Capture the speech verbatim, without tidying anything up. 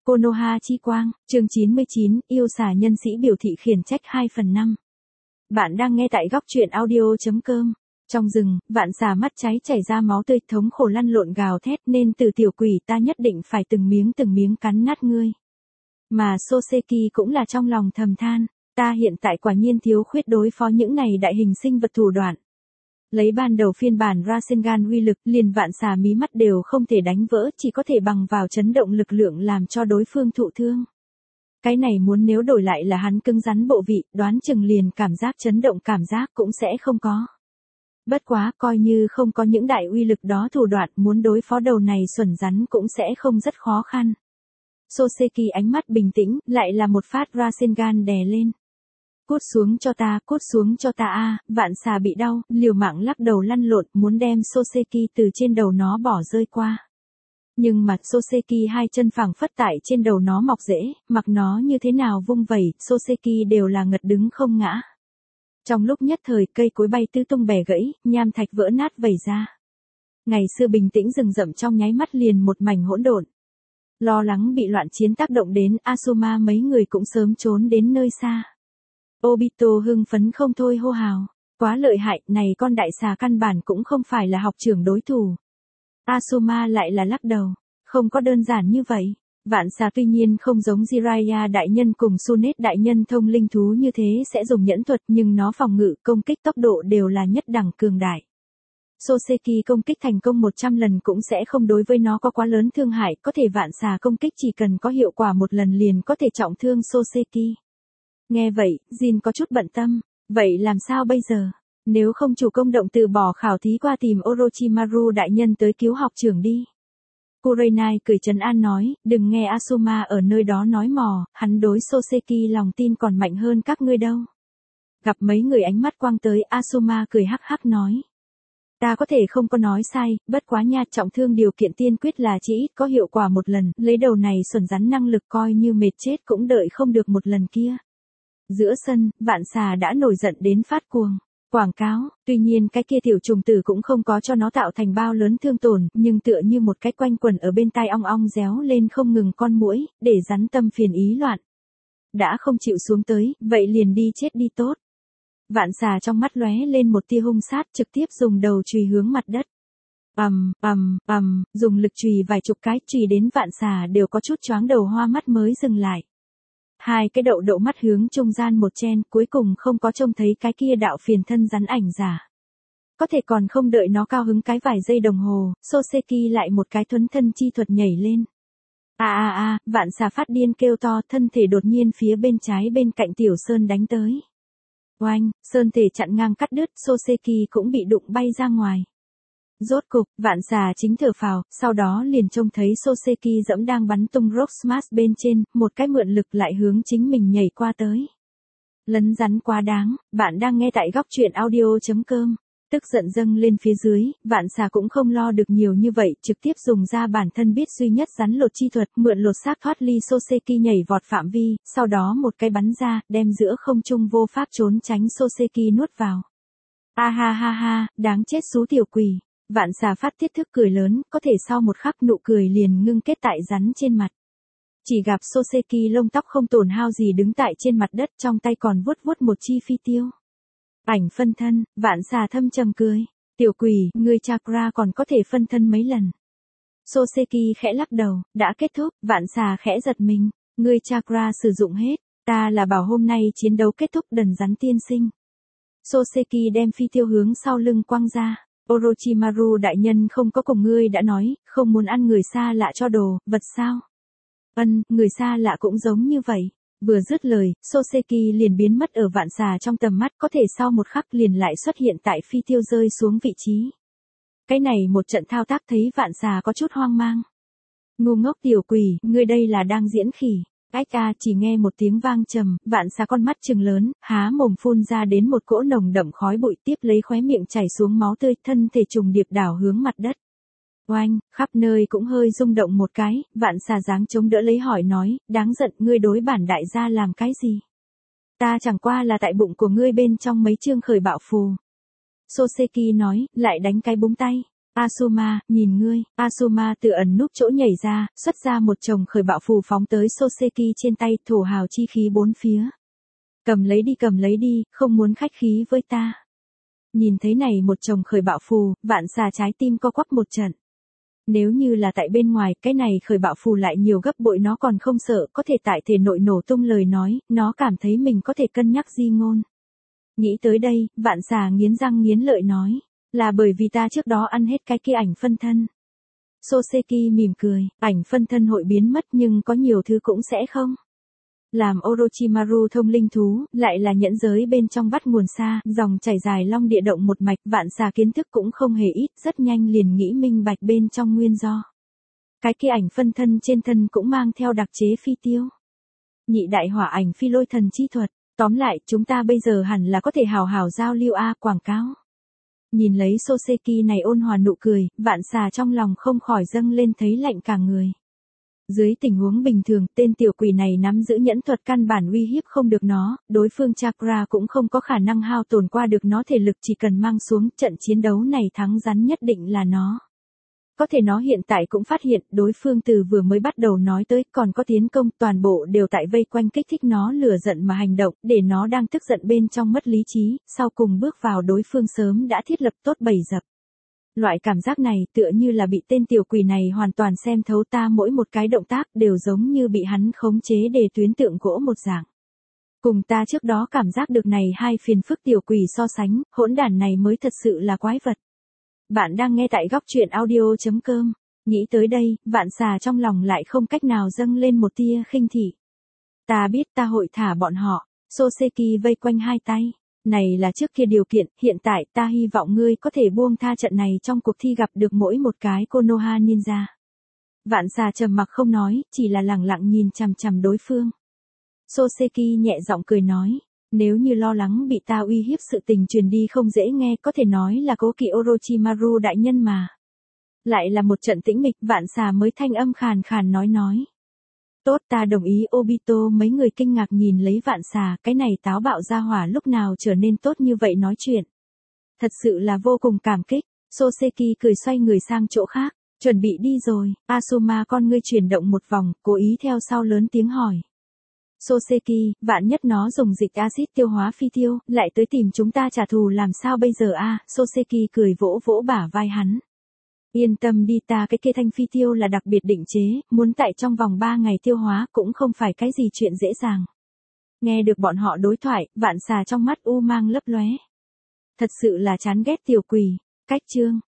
Konoha chi quang, chương chín mươi chín, yêu xà nhân sĩ biểu thị khiển trách hai phần năm. Bạn đang nghe tại góc truyện audio.com. Trong rừng, vạn xà mắt cháy chảy ra máu tươi, thống khổ lăn lộn gào thét, nên từ tiểu quỷ ta nhất định phải từng miếng từng miếng cắn nát ngươi. Mà Soseki cũng là trong lòng thầm than, ta hiện tại quả nhiên thiếu khuyết đối phó những này đại hình sinh vật thủ đoạn. Lấy ban đầu phiên bản Rasengan uy lực, liền vạn xà mí mắt đều không thể đánh vỡ, chỉ có thể bằng vào chấn động lực lượng làm cho đối phương thụ thương. Cái này muốn nếu đổi lại là hắn cứng rắn bộ vị, đoán chừng liền cảm giác chấn động cảm giác cũng sẽ không có. Bất quá, coi như không có những đại uy lực đó thủ đoạn, muốn đối phó đầu này xuẩn rắn cũng sẽ không rất khó khăn. Soseki ánh mắt bình tĩnh, lại là một phát Rasengan đè lên. Cút xuống cho ta, cút xuống cho ta a, vạn xà bị đau, liều mạng lắc đầu lăn lộn, muốn đem Soseki từ trên đầu nó bỏ rơi qua. Nhưng mà Soseki hai chân phẳng phất tại trên đầu nó mọc rễ, mặc nó như thế nào vung vẩy, Soseki đều là ngật đứng không ngã. Trong lúc nhất thời cây cối bay tứ tung bẻ gãy, nham thạch vỡ nát vẩy ra. Ngày xưa bình tĩnh rừng rậm trong nháy mắt liền một mảnh hỗn độn. Lo lắng bị loạn chiến tác động đến, Asuma mấy người cũng sớm trốn đến nơi xa. Obito hưng phấn không thôi hô hào, quá lợi hại, này con đại xà căn bản cũng không phải là học trưởng đối thủ. Asuma lại là lắc đầu, không có đơn giản như vậy. Vạn xà tuy nhiên không giống Jiraiya đại nhân cùng Sunet đại nhân thông linh thú như thế sẽ dùng nhẫn thuật, nhưng nó phòng ngự, công kích, tốc độ đều là nhất đẳng cường đại. Soseki công kích thành công một trăm lần cũng sẽ không đối với nó có quá lớn thương hại, có thể vạn xà công kích chỉ cần có hiệu quả một lần liền có thể trọng thương Soseki. Nghe vậy, Jin có chút bận tâm, vậy làm sao bây giờ? Nếu không chủ công động từ bỏ khảo thí qua tìm Orochimaru đại nhân tới cứu học trưởng đi. Kurenai cười trấn an nói, đừng nghe Asuma ở nơi đó nói mò, hắn đối Soseki lòng tin còn mạnh hơn các ngươi đâu. Gặp mấy người ánh mắt quang tới, Asuma cười hắc hắc nói. Ta có thể không có nói sai, bất quá nha, trọng thương điều kiện tiên quyết là chỉ ít có hiệu quả một lần, lấy đầu này xuẩn rắn năng lực coi như mệt chết cũng đợi không được một lần kia. Giữa sân, vạn xà đã nổi giận đến phát cuồng. Quảng cáo, tuy nhiên cái kia tiểu trùng tử cũng không có cho nó tạo thành bao lớn thương tổn, nhưng tựa như một cái quanh quẩn ở bên tai ong ong réo lên không ngừng con muỗi, để rắn tâm phiền ý loạn. Đã không chịu xuống tới, vậy liền đi chết đi tốt. Vạn xà trong mắt lóe lên một tia hung sát, trực tiếp dùng đầu chùy hướng mặt đất. Ầm, ầm, ầm, dùng lực chùy vài chục cái, chùy đến vạn xà đều có chút choáng đầu hoa mắt mới dừng lại. Hai cái đậu đậu mắt hướng trung gian một chen, cuối cùng không có trông thấy cái kia đạo phiền thân rắn ảnh giả. Có thể còn không đợi nó cao hứng cái vài giây đồng hồ, Soseki lại một cái thuấn thân chi thuật nhảy lên. A a a, vạn xà phát điên kêu to, thân thể đột nhiên phía bên trái bên cạnh tiểu sơn đánh tới. Oanh, sơn thể chặn ngang cắt đứt, Soseki cũng bị đụng bay ra ngoài. Rốt cục, vạn xà chính thở phào, sau đó liền trông thấy Soseki dẫm đang bắn tung Rock Smash bên trên, một cái mượn lực lại hướng chính mình nhảy qua tới. Lấn rắn quá đáng, bạn đang nghe tại góc truyện audio.com. Tức giận dâng lên phía dưới, vạn xà cũng không lo được nhiều như vậy, trực tiếp dùng ra bản thân biết duy nhất rắn lột chi thuật, mượn lột xác thoát ly Soseki nhảy vọt phạm vi, sau đó một cái bắn ra, đem giữa không trung vô pháp trốn tránh Soseki nuốt vào. A ha ha ha, đáng chết xú tiểu quỷ. Vạn xà phát tiết thức cười lớn, có thể sau một khắc nụ cười liền ngưng kết tại rắn trên mặt. Chỉ gặp Soseki lông tóc không tổn hao gì đứng tại trên mặt đất, trong tay còn vuốt vuốt một chi phi tiêu. Ảnh phân thân, vạn xà thâm trầm cười. Tiểu quỷ, ngươi chakra còn có thể phân thân mấy lần. Soseki khẽ lắc đầu, đã kết thúc, vạn xà khẽ giật mình. Ngươi chakra sử dụng hết, ta là bảo hôm nay chiến đấu kết thúc đần rắn tiên sinh. Soseki đem phi tiêu hướng sau lưng quăng ra. Orochimaru đại nhân không có cùng ngươi đã nói, không muốn ăn người xa lạ cho đồ, vật sao? Ân, người xa lạ cũng giống như vậy. Vừa dứt lời, Soseki liền biến mất ở vạn xà trong tầm mắt, có thể sau một khắc liền lại xuất hiện tại phi tiêu rơi xuống vị trí. Cái này một trận thao tác thấy vạn xà có chút hoang mang. Ngu ngốc tiểu quỷ, ngươi đây là đang diễn khỉ. Ách a, chỉ nghe một tiếng vang trầm, vạn xà con mắt trừng lớn, há mồm phun ra đến một cỗ nồng đậm khói bụi, tiếp lấy khóe miệng chảy xuống máu tươi, thân thể trùng điệp đảo hướng mặt đất. Oanh, khắp nơi cũng hơi rung động một cái, vạn xà dáng chống đỡ lấy hỏi nói, đáng giận, ngươi đối bản đại gia làm cái gì? Ta chẳng qua là tại bụng của ngươi bên trong mấy chương khởi bạo phù. Soseki nói, lại đánh cái búng tay. Asuma, nhìn ngươi, Asuma từ ẩn núp chỗ nhảy ra, xuất ra một chồng khởi bạo phù phóng tới Soseki trên tay, thổ hào chi khí bốn phía. Cầm lấy đi cầm lấy đi, không muốn khách khí với ta. Nhìn thấy này một chồng khởi bạo phù, vạn xà trái tim co quắp một trận. Nếu như là tại bên ngoài, cái này khởi bạo phù lại nhiều gấp bội nó còn không sợ, có thể tại thể nội nổ tung lời nói, nó cảm thấy mình có thể cân nhắc di ngôn. Nghĩ tới đây, vạn xà nghiến răng nghiến lợi nói, là bởi vì ta trước đó ăn hết cái kia ảnh phân thân. Soseki mỉm cười, ảnh phân thân hội biến mất nhưng có nhiều thứ cũng sẽ không. Làm Orochimaru thông linh thú, lại là nhẫn giới bên trong vắt nguồn xa, dòng chảy dài long địa động một mạch, vạn xà kiến thức cũng không hề ít, rất nhanh liền nghĩ minh bạch bên trong nguyên do. Cái kia ảnh phân thân trên thân cũng mang theo đặc chế phi tiêu. Nhị đại hỏa ảnh phi lôi thần chi thuật, tóm lại, chúng ta bây giờ hẳn là có thể hào hào giao lưu a quảng cáo. Nhìn lấy Soseki này ôn hòa nụ cười, vạn xà trong lòng không khỏi dâng lên thấy lạnh cả người. Dưới tình huống bình thường, tên tiểu quỷ này nắm giữ nhẫn thuật căn bản uy hiếp không được nó, đối phương chakra cũng không có khả năng hao tổn qua được nó thể lực, chỉ cần mang xuống, trận chiến đấu này thắng rắn nhất định là nó. Có thể nó hiện tại cũng phát hiện, đối phương từ vừa mới bắt đầu nói tới, còn có tiến công, toàn bộ đều tại vây quanh kích thích nó lửa giận mà hành động, để nó đang tức giận bên trong mất lý trí, sau cùng bước vào đối phương sớm đã thiết lập tốt bầy dập. Loại cảm giác này tựa như là bị tên tiểu quỷ này hoàn toàn xem thấu ta, mỗi một cái động tác đều giống như bị hắn khống chế để tuyến tượng gỗ một dạng. Cùng ta trước đó cảm giác được này hai phiền phức tiểu quỷ so sánh, hỗn đản này mới thật sự là quái vật. Bạn đang nghe tại góc truyện audio chấm com. Nghĩ tới đây, vạn xà trong lòng lại không cách nào dâng lên một tia khinh thị. Ta biết ta hội thả bọn họ. Soseki vây quanh hai tay. Này là trước kia điều kiện, hiện tại ta hy vọng ngươi có thể buông tha trận này trong cuộc thi gặp được mỗi một cái Konoha ninja. Vạn xà trầm mặc không nói, chỉ là lẳng lặng nhìn chằm chằm đối phương. Soseki nhẹ giọng cười nói, nếu như lo lắng bị ta uy hiếp sự tình truyền đi không dễ nghe, có thể nói là cố kỵ Orochimaru đại nhân mà. Lại là một trận tĩnh mịch, vạn xà mới thanh âm khàn khàn nói nói. Tốt, ta đồng ý. Obito mấy người kinh ngạc nhìn lấy vạn xà, cái này táo bạo ra hỏa lúc nào trở nên tốt như vậy nói chuyện. Thật sự là vô cùng cảm kích. Soseki cười xoay người sang chỗ khác, chuẩn bị đi rồi. Asuma con ngươi chuyển động một vòng, cố ý theo sau lớn tiếng hỏi. Soseki, vạn nhất nó dùng dịch axit tiêu hóa phi tiêu, lại tới tìm chúng ta trả thù làm sao bây giờ a? À? Soseki cười vỗ vỗ bả vai hắn. Yên tâm đi, ta cái kia thanh phi tiêu là đặc biệt định chế, muốn tại trong vòng ba ngày tiêu hóa cũng không phải cái gì chuyện dễ dàng. Nghe được bọn họ đối thoại, vạn xà trong mắt u mang lấp lóe. Thật sự là chán ghét tiểu quỷ. Cách chương